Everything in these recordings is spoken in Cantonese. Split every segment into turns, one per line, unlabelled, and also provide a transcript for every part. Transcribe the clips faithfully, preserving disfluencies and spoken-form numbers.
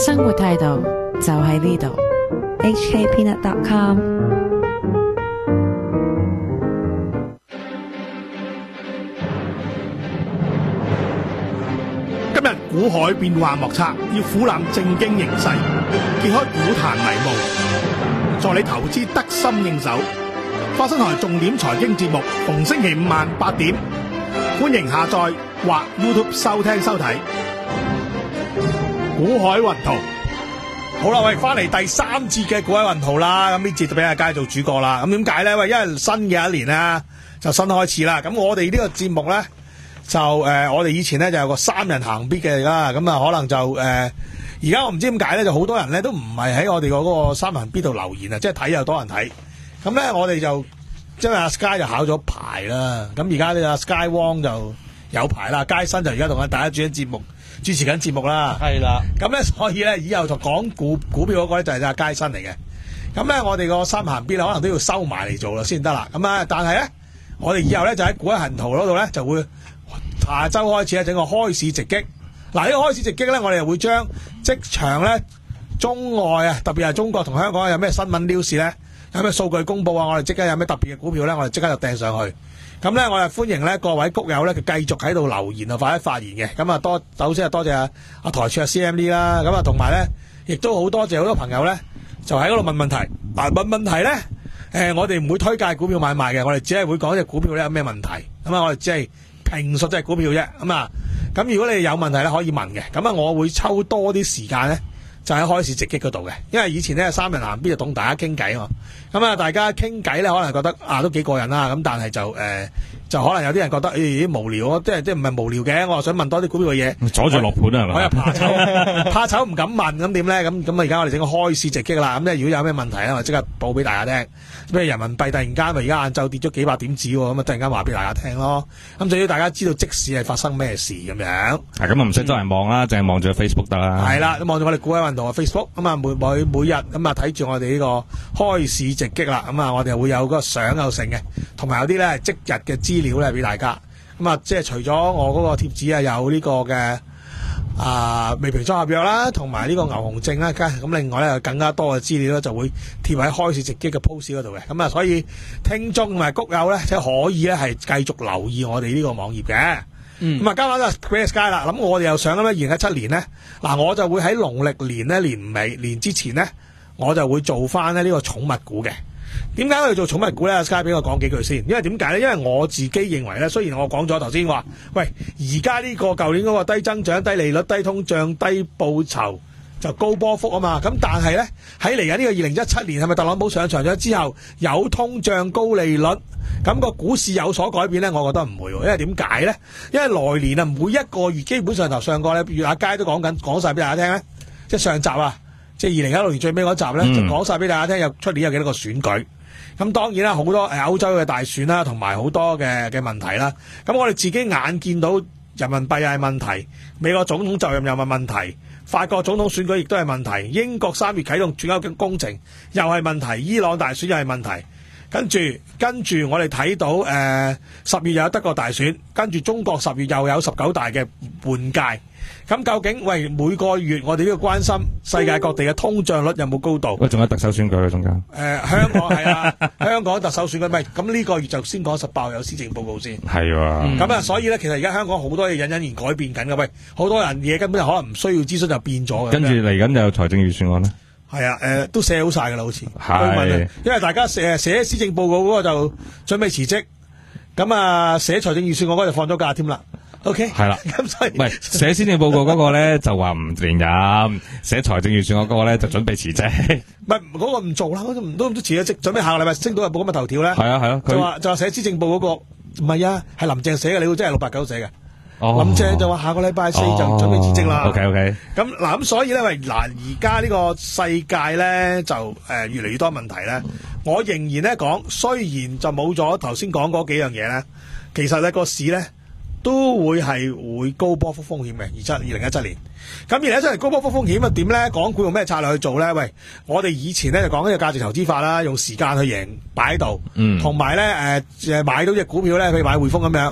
生活態度就喺呢度。
H K Peanut dot com。
今日股海變幻莫測，要苦覽正經形勢，揭開股壇迷霧，助你投資得心應手。花生台重點財經節目，逢星期五晚八點，歡迎下載或 YouTube 收聽收睇。股海雲圖，好啦，喂，翻嚟第三節嘅股海雲圖啦。咁呢節就俾阿佳做主角啦。咁點解咧？喂，因為新嘅一年啦，就新開始啦。咁我哋呢個節目咧，就誒、呃，我哋以前咧就有個三人行必嘅啦。咁啊，可能就誒，而、呃、家我唔知點解咧，就好多人咧都唔係喺我哋嗰個三人必度留言啊，即係睇又多人睇。咁咧，我哋就因為阿 Sky 就考咗牌啦。咁而家呢，阿 Sky Wong 就有牌啦。佳新就而家同大家主緊節目。主持緊節目啦，
係啦，
咁咧所以咧以後就講股股票嗰個咧就係阿佳新嚟嘅，咁咧我哋個三行邊可能都要收埋嚟做啦先得啦，咁啊但係咧我哋以後咧就喺股海行圖嗰度咧就會下周開始咧整個開市直擊，嗱呢個開市直擊咧我哋會將即場咧中外啊特別係中國同香港有咩新聞 news 咧，有咩數據公佈啊，我哋即刻有咩特別嘅股票咧，我哋即刻就掟上去。咁咧，我哋歡迎咧各位谷友咧，佢繼續喺度留言啊，或者發言嘅。咁啊，多首先係多謝阿阿台柱阿 C M D 啦。咁啊，同埋咧，亦都好多謝好多朋友咧，就喺嗰度問問題。嗱，問問題咧，誒、呃，我哋唔會推介股票買賣嘅，我哋只係會講隻股票咧有咩問題。咁啊，我哋只係評述隻股票啫。咁啊，咁如果你有問題咧，可以問嘅。咁啊，我會抽多啲時間咧，就喺開市直擊嗰度嘅。因為以前咧三人行必就同大家傾偈啊嘛。咁啊，大家傾偈咧，可能覺得啊都幾過癮啦。咁但係就誒、呃，就可能有啲人覺得誒、欸、無聊啊，即係即係唔係無聊嘅。我又想問多啲股票嘅嘢，
阻住落盤啊，係咪？
我又怕醜，怕醜唔敢問，咁點咧？咁咁啊，而家我哋整個開市直擊啦。咁咧，如果有咩問題咧，我即刻報俾大家聽。譬如人民幣突然間，咪而家晏晝跌咗幾百點子喎，咁啊突然間話俾大家聽咯。咁就要大家知道即時係發生咩事咁樣。
係咁啊，唔使周圍望啦，淨係望住 Facebook 得啦。
係啦，望住我哋股海運動嘅 Facebook，咁啊每每每日咁啊睇住我哋呢個開市直擊啦。咁啊，我哋會有嗰個相有成嘅，同埋有啲咧即日嘅資料咧俾大家。咁啊，即係除咗我嗰個貼紙啊，有呢個嘅啊未平倉合約啦，同埋呢個牛熊證啦，咁另外咧有更加多嘅資料咧就會貼喺開市直擊嘅 post 嗰度嘅。咁啊，所以聽眾同埋谷友咧即係可以咧係繼續留意我哋呢個網頁嘅。嗯，咁啊，今晚就俾 Sky 啦。咁我哋又想咁咧，二零一七年咧，嗱我就會喺農曆年咧年尾年之前咧，我就會做翻咧呢個寵物股嘅。點解我要做寵物股咧 ？Sky 俾我講幾句先。因為點解咧？因為我自己認為咧，雖然我講咗頭先話，喂，而家呢個舊年嗰個低增長、低利率、低通脹、低報酬就高波幅啊嘛。咁但係咧喺嚟緊呢個二零一七年，係咪特朗普上場咗之後有通脹、高利率，咁個股市有所改變咧？我覺得唔會，因為點解咧？因為來年啊，每一個月基本上頭上個咧，月阿佳都講緊，講晒俾大家聽咧，即係上集啊。即係二零一六年最尾嗰集咧，就講晒俾大家聽，有出年有幾多個選舉。咁當然啦，好多誒歐洲嘅大選啦，同埋好多嘅嘅問題啦。咁我哋自己眼見到人民幣又係問題，美國總統就任又係問題，法國總統選舉亦都係問題，英國三月啟動轉歐工程又係問題，伊朗大選又係問題。跟住跟住我哋睇到誒十月又有德國大選，跟住中國十月又有十九大嘅換屆。咁究竟喂每個月我哋都要關心世界各地嘅通脹率有冇高度？
喂，仲有特首選舉喺中間。誒、
呃，香港係啊，香港特首選舉咪咁呢個月就先講十八號有施政報告先。
係喎。
咁啊，所以咧，其實而家香港好多嘢隱隱然改變緊嘅。喂，好多人嘢根本就可能唔需要諮詢就變咗嘅。
跟住嚟緊就有財政預算案咧。
係啊，誒、呃、都寫好晒㗎啦，好似。
係。
因為大家寫寫施政報告嗰個就準備辭職，咁啊寫財政預算案嗰個就放咗假添啦。O K，
係啦，
咁所以
唔係寫施政報告嗰個咧就話唔連任，寫財政預算案嗰個咧就準備辭職。
唔係嗰個唔做啦，都唔都唔都辭咗職，準備下個禮拜星島日報咁嘅頭條咧。
係啊係啊，
就話就話寫施政報嗰個唔係啊，係林鄭寫嘅，你會真係六八九寫嘅。
哦、
林鄭就話下個禮拜四就準備辭職啦。
O K O K，
咁嗱咁所以咧，喂嗱而家呢個世界咧就誒、呃、越嚟越多問題咧。我仍然咧講，雖然就冇咗頭先講嗰幾樣嘢咧，其實咧個市咧。都會係會高波幅風險嘅，二七二零一七年。咁二零一七年高波幅風險啊點咧？港股用咩策略去做咧？喂，我哋以前咧就講呢個價值投資法啦，用時間去贏擺喺度，同埋咧誒誒買到隻股票咧，譬如買匯豐咁樣，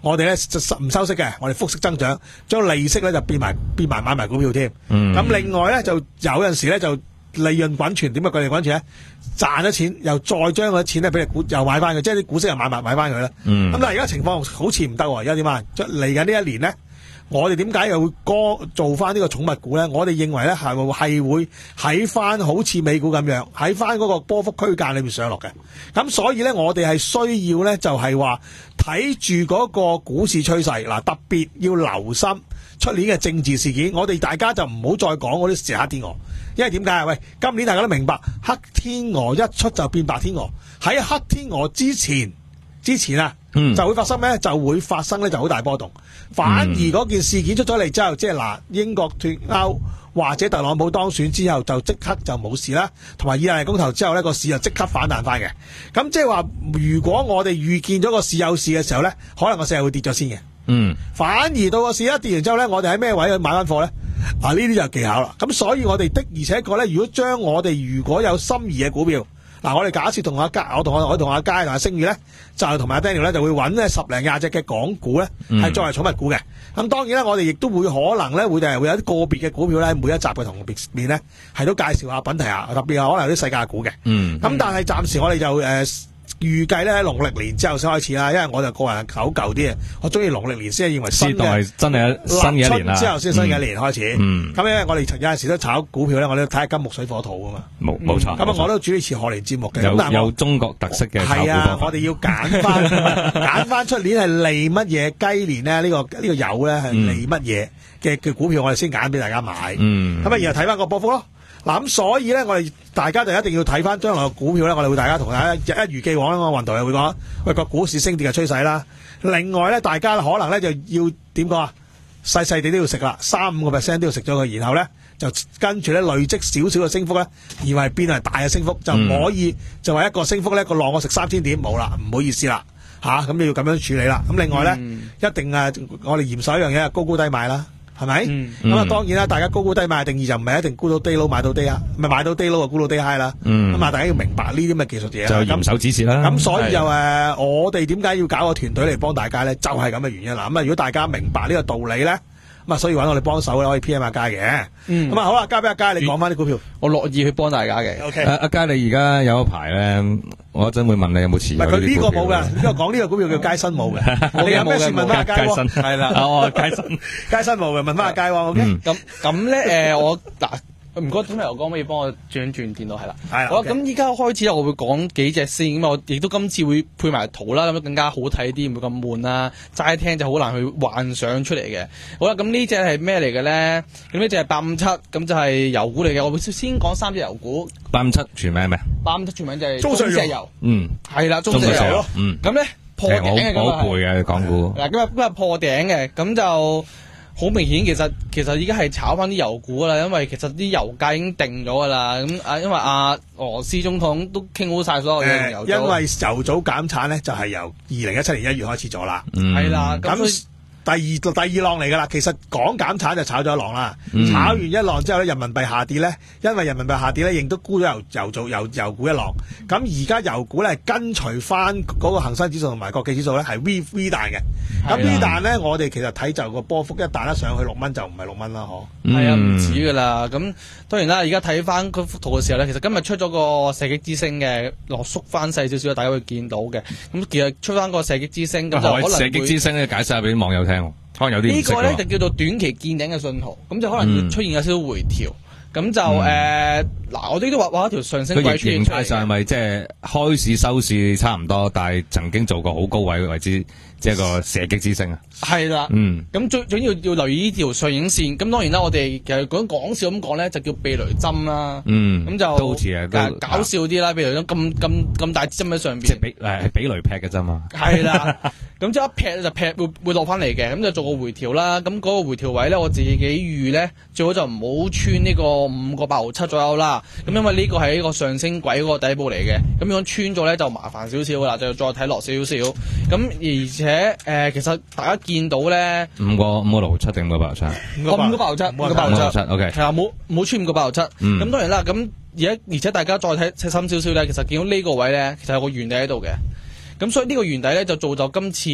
我哋咧唔收息嘅，我哋複息增長，將利息咧就變埋變埋買埋股票添。咁、
嗯、
另外咧就有陣時咧就利潤滾存，點解佢哋滾存咧？賺咗錢又再將嗰啲錢咧俾你股又買翻佢，即係啲股息又買埋買翻佢啦。咁、嗯、但係而家情況好似唔得喎，而家點啊？嚟緊呢一年咧，我哋點解又會歌做翻呢個寵物股咧？我哋認為咧係係會喺翻好似美股咁樣喺翻嗰個波幅區間裏面上落嘅。咁所以咧，我哋係需要咧就係話睇住嗰個股市趨勢嗱，特別要留心出年嘅政治事件。我哋大家就唔好再講嗰啲時黑天鵝。因為點解啊？喂，今年大家都明白，黑天鵝一出就變白天鵝。喺黑天鵝之前，之前啊，嗯、就會發生咩？就會發生咧，就好大波動。反而嗰件事件出咗嚟之後，即係嗱，英國脫歐或者特朗普當選之後，就即刻就冇事啦。同埋意大利公投之後呢個市就即刻反彈翻嘅。咁即係話，如果我哋預見咗個市有事嘅時候咧，可能個市係會跌咗先嘅。嗯，反而到個市一跌完之後咧，我哋喺咩位去買翻貨咧？啊！呢啲就技巧啦，咁所以我哋的而且確咧，如果將我哋如果有心儀嘅股票，嗱，我哋假設同阿佳，我同我我同阿佳同阿星宇咧，就同埋阿 Daniel 咧，就會揾咧十零廿隻嘅港股咧，係作為寵物股嘅。咁、嗯、當然啦，我哋亦都會可能咧，會誒會有啲個別嘅股票咧，每一集嘅同別面咧，係都介紹下品題下，特別係可能有啲世界股嘅。嗯，咁但係暫時我哋就誒。呃預計咧喺農曆年之後先開始啦，因為我就個人係好舊啲嘅，我中意農曆年先係認為新嘅，
真係新嘅一年啦。
之後先新嘅一年開始。嗯，咁因為我哋有陣時都炒股票咧，我哋睇下金木水火土啊嘛。冇冇錯。咁啊，我都主持賀年節目嘅。
有有中國特色嘅炒股。係啊，
我哋要揀翻揀翻出年係利乜嘢雞年咧？呢個呢個油咧係利乜嘢嘅嘅股票，我哋先揀俾大家買。嗯。咁啊，然後睇翻個波幅咯。嗱，咁所以咧，我哋大家就一定要睇翻將來嘅股票咧，我哋會大家同大家一如既往啦。我雲圖又會講，喂，個股市升跌嘅趨勢啦。另外咧，大家可能咧就要點講啊？細細地都要食啦，三五個 percent 都要食咗佢，然後咧就跟住咧累積少少嘅升幅咧，而係變為大嘅升幅，就唔可以、嗯、就話一個升幅咧個浪我食三千點冇啦，唔好意思啦嚇，咁、啊、你要咁樣處理啦。咁另外咧、嗯、一定啊，我哋嚴守一樣嘢，高高低買啦。係咪？咁啊、嗯，當然啦，大家高高低買嘅定義就唔係一定沽到 day low 買到 day high，唔係買到 day low 就沽到 day high 啦。咁、嗯、啊，大家要明白呢啲咁嘅技術嘢。
就嚴守指示啦。
咁所以就誒、呃，我哋點解要搞個團隊嚟幫大家咧？就係咁嘅原因啦。咁啊，如果大家明白呢個道理咧，咁啊，所以揾我哋幫手咧，可以 P M 阿佳嘅。咁、嗯、啊，好啦，交俾阿佳，你講翻啲股票。
我樂意去幫大家嘅。O K。阿
佳，你而家有一排咧，我一陣會問你有冇持有呢啲股票。佢呢個冇噶，呢個講呢個股票叫佳新冇嘅。你有咩事問翻阿佳？ 係啦，哦，佳新，
佳新冇嘅，問翻阿佳。O K。
咁咁咧，誒，我嗱。唔該，今日我講可以幫我轉轉電腦係啦。係好啦，咁依家開始咧，我會講幾隻先。咁我亦都今次會配埋圖啦，咁樣更加好睇啲，唔會咁悶啦。齋聽就好難去幻想出嚟嘅。好啦，咁呢隻係咩嚟嘅咧？咁呢隻係八五七，咁就係油股嚟嘅。我會先講三隻油股。
八五七全名咩？
八五七全名就係
中石油。
嗯，係啦，中石油咯。嗯，咁咧破頂嘅咁
啊，好背嘅港股。
嗱，今日今日破頂嘅，咁就。好明顯，其實其實依家係炒翻啲油股啦，因為其實啲油價已經定咗噶啦。咁啊，因為阿俄羅斯總統都傾好晒所有嘅油組、呃。因為
油組減產咧，就係、是、由二零一七年一月開始咗啦。
係啦、嗯，咁。
第二第二浪嚟噶啦，其實講減產就炒咗一浪啦，嗯、炒完一浪之後咧，人民幣下跌咧，因為人民幣下跌咧，亦都沽咗油油做油油股一浪。咁而家油股咧跟隨翻嗰個恒生指數同埋國企指數咧係 V V 彈嘅。咁 V 彈咧，我哋其實睇就個波幅一彈得上去六蚊就唔係六蚊啦，嗬。
係啊，唔止噶啦。咁當然啦，而家睇翻嗰幅圖嘅時候咧，其實今日出咗個射擊之星嘅落縮翻細少少，大家會見到嘅。咁其實出翻個射擊之星咁就可能會
射擊之星咧，解釋下俾啲網友聽。可能有啲
呢個咧就叫做短期見頂嘅信號，咁就可能會出現有少少回調，咁、嗯、就誒嗱、嗯呃，我哋都畫畫一條上升軌出現出嚟。佢形態上係咪即係開市收市差唔多，但係曾經做過好高位嘅位置？即係個射擊之星啊！係啦，嗯，咁最最要要留意呢條上影線。咁當然啦，我哋其實講講笑咁講咧，就叫避雷針啦。嗯，咁就都好似啊，搞笑啲啦，避雷針咁咁咁大支針喺上邊，即係俾誒俾雷劈嘅針嘛。係啦，咁即係一劈就劈會會落翻嚟嘅，咁就做個回調啦。咁嗰個回調位咧，我自己預咧最好就唔好穿呢個五個八毫七左右啦。咁因為呢個係一個上升軌嗰個底部嚟嘅，咁如果穿咗咧就麻煩少少噶啦，就要再睇落少少。咁而且誒、呃，其實大家見到咧，五個五個六七定五個八七，五個八毫七，五個八毫七 ，OK，係啊，冇冇穿五個八毫七。咁、嗯、當然啦，咁而家而且大家再睇細心少少咧，其實見到呢個位咧，其實有個圓底喺度嘅。咁所以呢個圓底咧就造就今次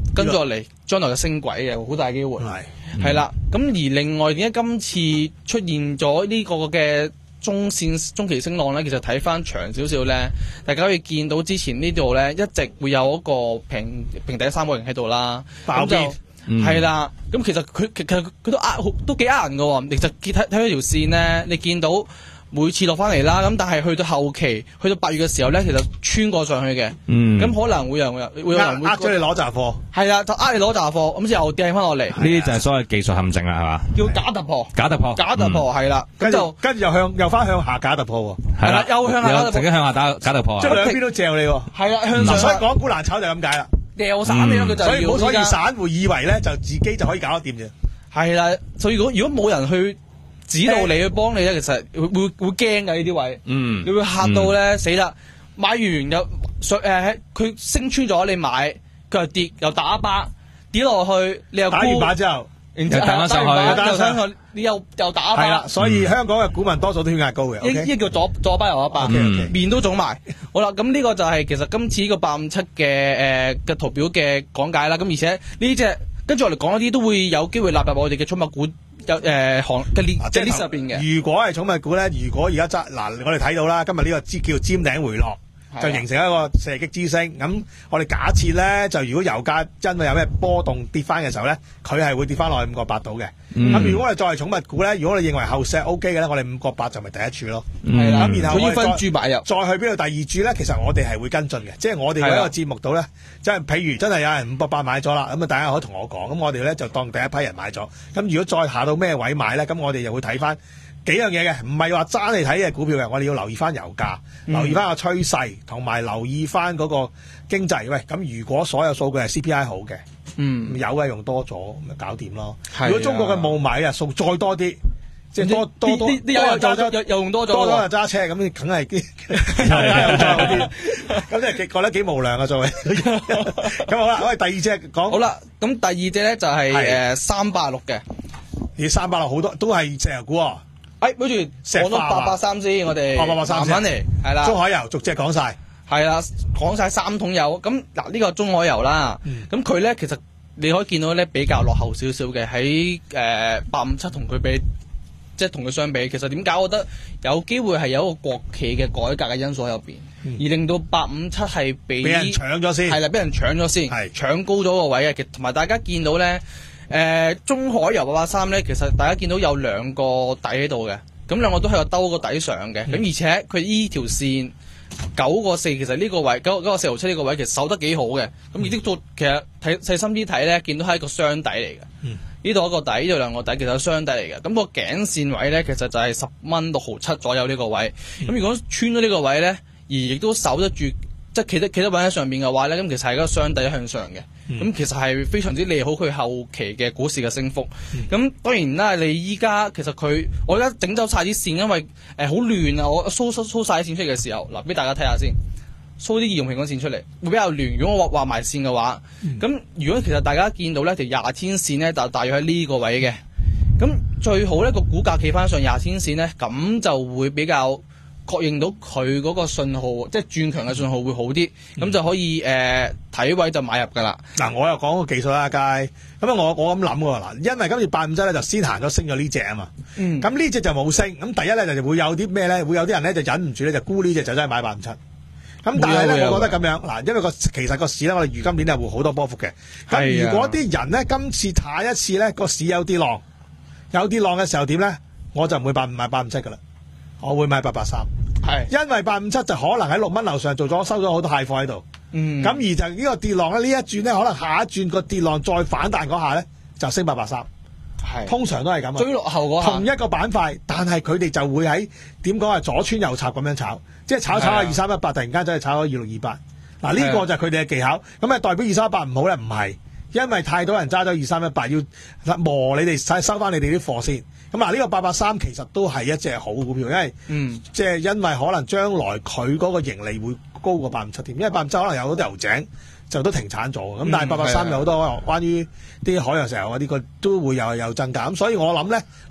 跟住落嚟將來嘅升軌嘅，好大機會。係係啦，咁而另外點解今次出現咗呢個嘅中線中期升浪咧？其實睇翻長少少咧，大家可以見到之前呢度咧一直會有一個平平底三角形喺度啦，咁就係啦。咁其實佢其實佢都呃都幾呃人㗎喎。其實睇睇佢條線咧，你見到每次落翻嚟啦，咁但係去到後期，去到八月嘅時候咧，其實穿過上去嘅，咁、嗯、可能會有會有人會
呃咗你攞雜貨，
係啦，就呃你攞雜貨，咁之後又掟翻落嚟，
呢啲就係所謂技術陷阱啦，係嘛？
叫假突破，
假突破，
假突破係啦，咁、嗯、就
跟住又向又翻向下假突破喎，
係啦，又向下假突破，
直接向下打假突破，
即係兩邊都嚼你喎，
係啦，向上，
所以港股難炒就咁解啦，
掉散你咯，佢就
所以冇所以散戶以為咧就自己就可以搞得掂啫，
係啦，所以如果如果冇人去指導你去幫你咧，其實會會會驚㗎呢啲位，嗯，你會嚇到咧、嗯、死啦！買完又上誒，佢升穿咗你買，佢又跌又打一巴，跌落去你又
打完把之後，
然之後彈翻上去，
又上去，你又又打一巴。
係啦，所以香港嘅股民多數都血壓高嘅。
呢呢叫左左巴右一巴，面都腫埋。好啦，咁呢個就係其實今次呢個八五七嘅誒嘅圖表嘅講解啦。咁而且呢隻跟住我哋講一啲都會有機會納入我哋嘅寵物股。有誒行嘅列即係 list 入邊嘅。如果係寵物股咧，如果而家揸嗱，我哋睇到啦，今日呢個叫做尖頂回落，就形成一個射擊之星。咁我哋假設咧，就如果油價真係有咩波動跌翻嘅時候咧，佢係會跌翻落去五個八度嘅。咁、嗯、如果我哋作為寵物股咧，如果你認為後市 O K 嘅咧，我哋五個八就咪第一注咯。係啦，咁然後我哋分注買入，再去邊度第二注咧？其實我哋係會跟進嘅，即係我哋喺一個節目度咧，即係譬如真係有人五個八買咗啦，咁啊大家可以同我講，咁我哋咧就當第一批人買咗。咁如果再下到咩位買咧，咁我哋又會睇翻幾樣嘢嘅，唔係話爭嚟睇嘅股票嘅，我哋要留意翻油價，嗯、留意翻個趨勢，同埋留意翻嗰個經濟。喂，咁如果所有數據係 C P I 好嘅，嗯，有嘅用多咗，咪搞掂咯。如果中國嘅霧霾啊，數再多啲，即係多多多，啲又又又又用多咗，多咗又揸車，咁你梗係啲又加又再嗰啲，咁即係覺得幾無良啊！作為咁好啦，我哋第二隻講好啦，咁第二隻咧就係誒三八六嘅，
而三八六好多都係石油股啊。
誒，跟住講到八八三先，我哋慢慢嚟，係啦。
中海油逐隻講晒，
係啦，講晒三桶油。咁嗱，呢個中海油啦，咁佢咧其實你可以見到咧比較落後少少嘅，喺誒八五七同佢比，即係同佢相比，其實點解我覺得有機會係有一個國企嘅改革嘅因素喺入邊，嗯、而令到八五七係被
俾人搶咗先，
係啦，俾人搶咗先，係搶高咗個位嘅。同埋大家見到咧。誒、呃、中海油八八三咧，其實大家見到有兩個底喺度嘅，咁兩個都係個兜個底上嘅，咁、嗯、而且佢依條線九個四，其實呢個位九九個四毫七呢個位其實守得幾好嘅，咁而啲做其實睇細心啲睇咧，見到係一個雙底嚟嘅，呢度、嗯、一個底，呢度兩個底，其實係雙底嚟嘅，咁、那個頸線位咧其實就係十蚊六毫七左右呢個位，咁、嗯、如果穿咗呢個位咧，而亦都守得住。即係企得企得穩喺上面嘅話咧，咁其實係一個雙底向上嘅，咁、嗯、其實係非常之利好佢後期嘅股市嘅升幅。咁、嗯、當然啦，你依家其實佢我而家整走晒啲線，因為誒好亂啊！我 show show show 晒啲線出嚟嘅時候，嗱俾大家睇下先 ，show 啲移動平均線出嚟會比較亂。如果我畫埋線嘅話，咁、嗯、如果其實大家見到咧條廿天線咧就大約喺呢個位嘅，咁最好咧個股價企翻上廿天線咧，咁就會比較。確認到佢嗰個信號，即係轉強嘅信號會好啲，咁、嗯、就可以誒睇、呃、位就買入㗎啦。嗱，
我又講個技術啦，佳。咁啊，我我咁諗喎嗱，因為今次八五七咧就先行咗升咗呢隻啊嘛。嗯。咁呢隻就冇升，咁第一咧就會有啲咩咧？會有啲人咧就忍唔住咧就沽呢隻就真係買八五七。咁但係咧，我覺得咁樣嗱，因為個其實個市咧，我哋預今年係會好多波幅嘅。咁如果啲人咧今次下一次咧個市有啲浪，有啲浪嘅時候點咧？我就唔會八五買八五七㗎啦，我會買八八三。係，因為八五七就可能喺六蚊樓上做咗收咗好多蟹貨喺度，嗯，咁而就呢個跌浪咧，呢一轉咧可能下一轉個跌浪再反彈嗰下咧就升八八三，係，通常都係咁，追落後嗰下同一個板塊，但係佢哋就會喺點講係左穿右插咁樣炒，即係炒炒下二三一八，突然間走去炒咗二六二八，嗱呢個就係佢哋嘅技巧，咁啊代表二三一八唔好咧？唔係，因為太多人揸咗二三一八，要磨你哋收翻你哋啲貨先。咁啊，呢個八八三其實都係一隻好股票，因為嗯，即係因為可能將來佢嗰個盈利會高過八五七添，因為八五七可能有好多油井就都停產咗，咁、嗯、但係八八三有好多關於啲海洋石油嗰啲，佢都會有有增加，咁所以我諗咧，嗱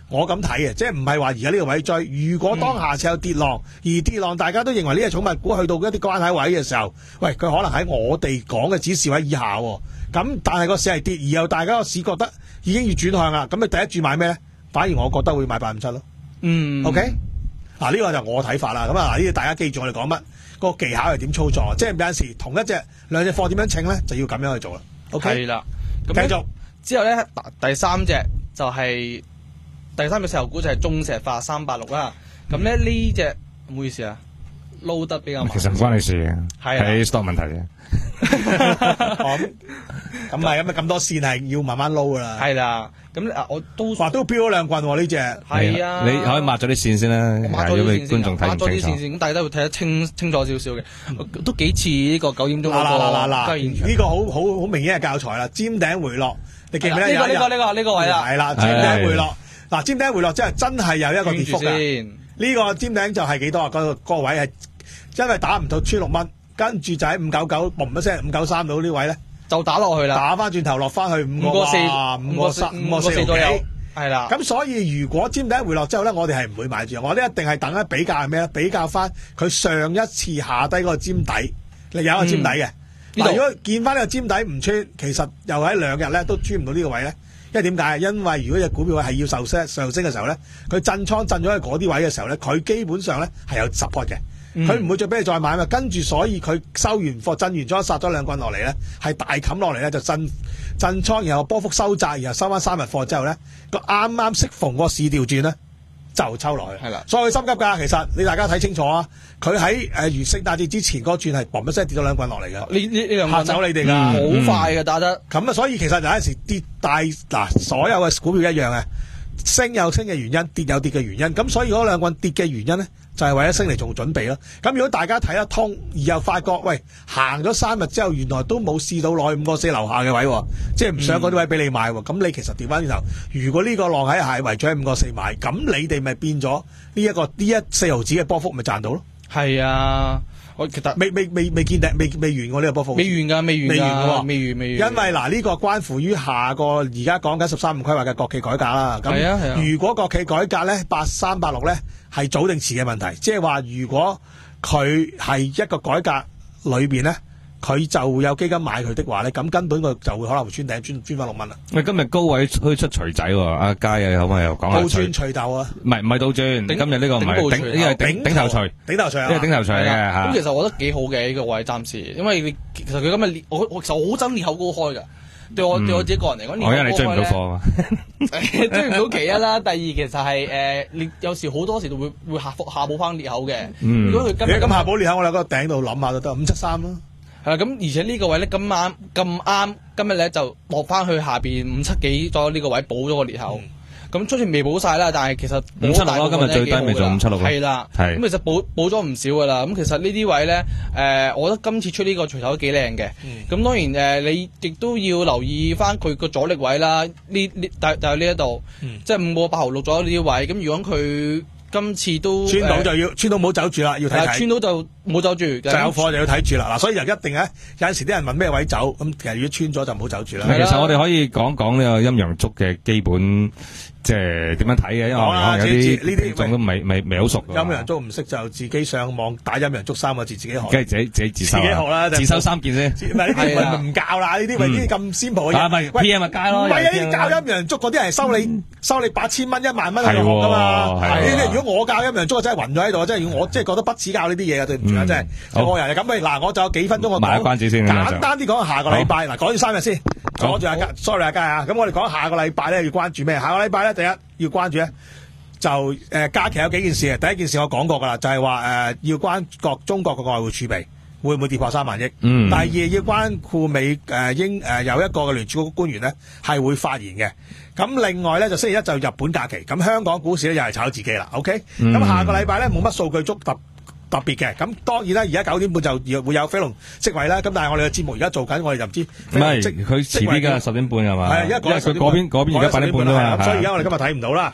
我咁睇嘅，即係唔係話而家呢個位追。如果當下次有跌浪，嗯、而跌浪大家都認為呢隻寵物股去到一啲關口位嘅時候，喂，佢可能喺我哋講嘅指示位以下喎。咁但係個市係跌，而又大家個市覺得已經要轉向啦。咁你第一注買咩咧？反而我覺得會買八五七咯。嗯。OK。嗱，呢個就我睇法啦。咁啊，嗱，呢啲大家記住我哋講乜，個技巧係點操作。即係有陣時同一隻兩隻貨點樣稱咧，就要咁樣去做啦。OK。係啦。咁繼續
之後咧，第三隻就係、是。第三隻石油股就係中石化三八六啦，咁咧呢隻唔好意思啊，撈得比較慢。
其實唔關你事嘅，係 stock 問題嘅。
咁咁係咁啊，咁多線係要慢慢撈噶啦。
係啦，咁啊我都
話都飆咗兩棍喎呢隻。
係啊，
你可以抹咗啲線先啦，
抹咗啲
觀眾睇唔清楚。
抹咗啲線先，咁大家都會睇得清清楚少少嘅，都幾似呢個九點鐘嗰個。
嗱嗱嗱嗱，呢個好好好明顯嘅教材啦，尖頂回落，你記唔記得？
呢個呢個呢個呢個位啦。
係啦，尖頂回落。嗱，尖頂回落即係真係有一個跌幅嘅。呢個尖頂就係幾多啊？嗰個嗰個位係因為打唔到穿六蚊，跟住就喺五九九，嘣一聲五九三到呢位咧，
就打落去啦。
打翻轉頭落翻去五個四，五個三，五個四左右。係啦。咁所以如果尖頂回落之後咧，我哋係唔會買住，我哋一定係等一比較係咩咧？比較翻佢上一次下低嗰個尖底，你有一個尖底嘅。嗱、嗯，如果見翻呢個尖底唔穿，其實又喺兩日咧都穿唔到呢個位咧。因為點解？因為如果隻股票係要受升上升嘅時候咧，佢震倉震咗喺嗰啲位嘅時候咧，佢基本上咧係有 support 嘅，佢唔、嗯、會再俾你再買嘛。跟住所以佢收完貨震完咗殺咗兩棍落嚟咧，係大冚落嚟咧就震震倉，然後波幅收窄，然後收翻三日貨之後咧，個啱啱適逢個市調轉咧就抽落去。係啦，所以佢心急㗎。其實你大家睇清楚啊，佢喺誒如聖誕節之前嗰轉係嘣一聲跌咗兩棍落嚟嘅。呢呢呢兩棍嚇走你哋㗎，好、
嗯、快嘅打得。
咁啊，所以其實有陣時跌大嗱，所有嘅股票一樣嘅，升有升嘅原因，跌有跌嘅原因。咁所以嗰兩棍跌嘅原因咧，就係、是、為咗升嚟做準備咯。咁如果大家睇得通，而又發覺喂行咗三日之後，原來都冇試到落去五個四樓下嘅位，即係唔想嗰啲位俾你買喎。咁、嗯、你其實調翻轉頭，如果呢個浪喺下圍咗喺五個四買，咁你哋咪變咗呢一個呢一四毫子嘅波幅咪賺到咯。
係啊。我其實未未未未見頂，未未完過呢個波幅，未完噶，未完噶，未完未完。因為嗱呢個關乎於下個而家講緊十三五規劃嘅國企改革啦。咁、啊啊、如果國企改革咧八三八六咧係早定遲嘅問題，即係話如果佢係一個改革裏邊咧，佢就會有基金買佢的話咧，咁根本佢就會可能會穿頂穿穿翻六蚊啦。喂，今日高位推出錘仔喎，阿佳啊，可唔可以又講下？倒轉錘頭啊！唔係唔係倒轉，今日呢個唔係頂，呢個係頂頂頭錘，頂頭錘啊！呢個頂頭錘嘅嚇。咁其實我覺得幾好嘅呢個位暫時，因為你其實佢今日裂，我我其實好憎裂口高開㗎。對我對我自己個人嚟講，我因為你追唔到貨啊嘛，追唔到其一啦。第二其實係誒，你有時好多時都會會下下補翻裂口嘅。如果佢今日咁下補裂口，我哋喺個頂度諗下就得，五七三咯。係啦，咁而且呢個位咧咁啱咁啱，今日咧就落翻去下邊五七幾咗呢個位補咗個裂口。咁雖然未補晒啦，但係其實五七六咯，今日最低咪做五七六。係啦，咁其實補補咗唔少噶啦。咁其實呢啲位咧，誒，我覺得今次出呢個錘頭都幾靚嘅。咁當然誒，你亦都要留意翻佢個阻力位啦。呢呢但但係呢一度，即係五個八毫六咗呢啲位。咁如果佢今次都穿到就要穿到冇走住啦，要睇睇。穿到就冇走住，就有貨就要睇住啦。嗱，所以就一定咧，有陣時啲人問咩位走，咁其實如果穿咗就唔好走住啦。其實我哋可以講講呢個陰陽燭嘅基本。即係點樣睇嘅？因為可能有啲呢啲仲都未未未好熟。陰陽燭唔識就自己上網打陰陽燭三個字自己學。梗係自己自己自修。自己學啦，自修三件先。唔係呢啲唔教啦，呢啲咪呢啲咁 simple 嘅嘢。咪 P M 咪街咯。唔係啊，呢啲教陰陽燭嗰啲係收你收你八千蚊一萬蚊去學㗎嘛。係呢啲如果我教陰陽燭真係暈咗喺度，真係我即係覺得不似教呢啲嘢啊！對唔住啊，真係個人咁咪嗱，我仲有幾分鐘我講。賣關子先。簡單啲講下個禮拜嗱，講住三日先。講住阿佳 ，sorry 阿佳啊，咁我哋講下個禮拜咧要關注咩？下個禮拜咧第一要關注咧就誒、呃、假期有幾件事嘅。第一件事我講過噶啦，就係話誒要關國中國嘅外匯儲備會唔會跌破三萬億？嗯。第二要關顧美誒、呃、英誒、呃、有一個嘅聯儲局官員咧係會發言嘅。咁另外咧就星期一就日本假期，咁香港股市咧又係炒自己啦。OK，咁、嗯、下個禮拜咧冇乜數據觸特。特別嘅，咁當然啦，而家九點半就會有飛龍職位啦。咁但係我哋嘅節目而家做緊，我哋就唔知。唔係，佢遲啲㗎，十點半係嘛？係，因為佢嗰邊嗰邊而家八點半啊嘛。所以而家我哋今日睇唔到啦。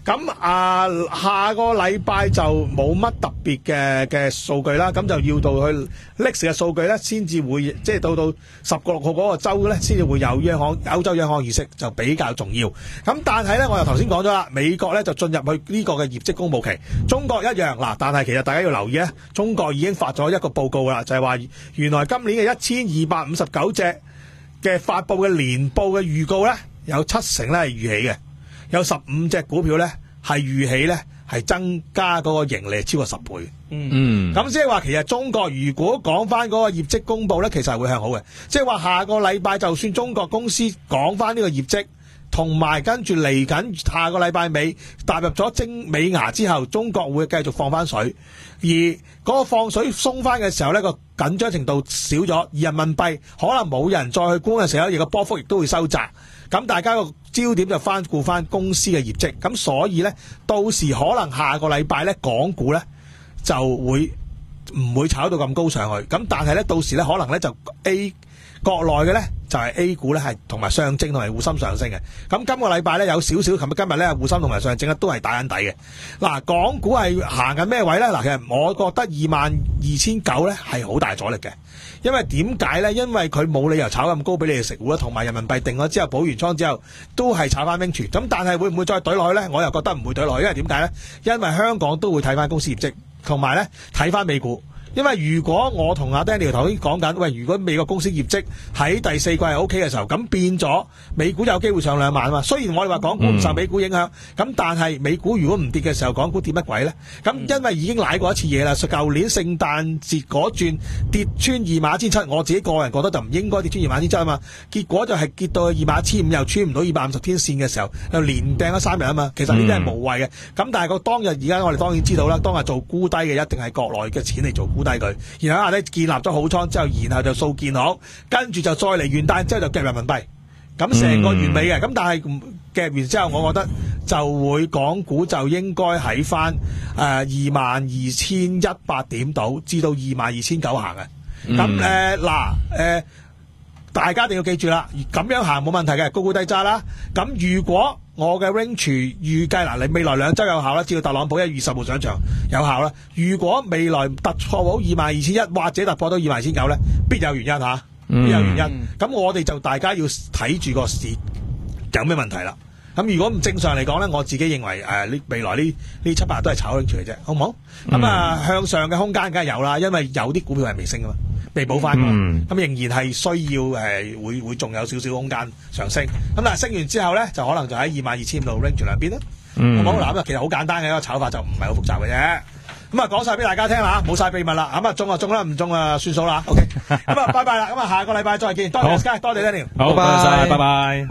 咁啊，下個禮拜就冇乜特別嘅嘅數據啦，咁就要到去歷史嘅數據咧，先至會即係到到十個六號嗰個週咧，先至會有央行歐洲央行議息，就比較重要。咁但係咧，我又頭先講咗啦，美國咧就進入去呢個嘅業績公佈期，中國一樣嗱，但係其實大家要留意咧，中國已經發咗一個報告啦，就係話原來今年嘅一千二百五十九隻嘅發佈嘅年報嘅預告咧，有七成咧係預起嘅。有十五隻股票咧係預期咧係增加嗰個盈利超過十倍。嗯，咁即係話其實中國如果講翻嗰個業績公佈咧，其實係會向好嘅。即係話下個禮拜就算中國公司講翻呢個業績，同埋跟住嚟緊下個禮拜尾踏入咗精尾牙之後，中國會繼續放翻水，而嗰個放水鬆翻嘅時候呢，個緊張程度少咗，而人民幣可能冇人再去沽嘅時候，而個波幅亦都會收窄。咁大家個焦點就翻顧翻公司嘅業績，咁所以呢，到時可能下個禮拜呢，港股呢就會唔會炒到咁高上去，咁但係呢，到時呢，可能呢就 A 國內嘅呢就係 A 股呢係同埋上證同埋滬深上升嘅。咁今個禮拜呢，有少少，琴日今日呢滬深同埋上證呢都係打緊底嘅。嗱，港股係行緊咩位呢？嗱，其實我覺得二萬二千九呢係好大阻力嘅。因為點解呢？因為佢冇理由炒咁高俾你哋食糊啦，同埋人民幣定咗之後補完倉之後都係炒翻冰泉。咁但係會唔會再懟落去呢？我又覺得唔會懟落去，因為點解呢？因為香港都會睇翻公司業績，同埋呢睇翻美股。因為如果我同阿 Daniel 頭先講緊，喂，如果美國公司業績喺第四季係 O K 嘅時候，咁變咗美股有機會上兩萬啊嘛。雖然我哋話港股唔受美股影響，咁、嗯、但係美股如果唔跌嘅時候，港股跌乜鬼呢？咁因為已經瀨過一次嘢啦，舊年聖誕節嗰轉跌穿二萬一千七，我自己個人覺得就唔應該跌穿二萬一千七啊嘛。結果就係跌到去二萬一千五，又穿唔到二百五十天線嘅時候，又連掟咗三日啊嘛。其實呢啲係無謂嘅。咁、嗯、但係個當日而家我哋當然知道啦，當日做沽低嘅一定係國內嘅錢嚟做沽低佢，然後啊咧建立咗好倉之後，然後就掃建行，跟住就再嚟元旦之後就夾人民幣，咁成個完美嘅。咁、嗯、但係夾完之後，我覺得就會港股就應該喺翻誒二萬二千一百點度至到二萬二千九行嘅。咁誒嗱誒，大家一定要記住啦，咁樣行冇問題嘅，高高低揸啦。咁如果我嘅 range 預計嗱，你未來兩週有效啦，至到特朗普一月十號上場有效啦。如果未來突破到二萬二千一或者突破到二萬二千九咧，必有原因嚇，必有原因。咁、嗯、我哋就大家要睇住個市有咩問題啦。咁如果唔正常嚟講咧，我自己認為誒呢、呃、未來呢呢七八日都係炒 range 嚟啫，好唔好？咁、嗯、啊向上嘅空間梗係有啦，因為有啲股票係未升噶嘛。未補翻，咁、嗯、仍然係需要誒、呃，會會仲有少少空間上升。咁但係升完之後咧，就可能就喺二萬二千五度 range 兩邊啦。好唔好？嗱，咁其實好簡單嘅一個炒法，就唔係好複雜嘅啫。咁啊，講晒俾大家聽啦，冇晒秘密啦。咁啊，中就中啦，唔中啊算數啦。OK，咁啊，拜拜啦。咁啊，下個禮拜再見。多謝 Sky，多謝 Daniel。
好，多謝晒，拜拜。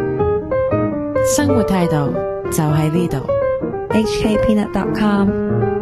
生活態度就喺呢度。
H K Peanut dot com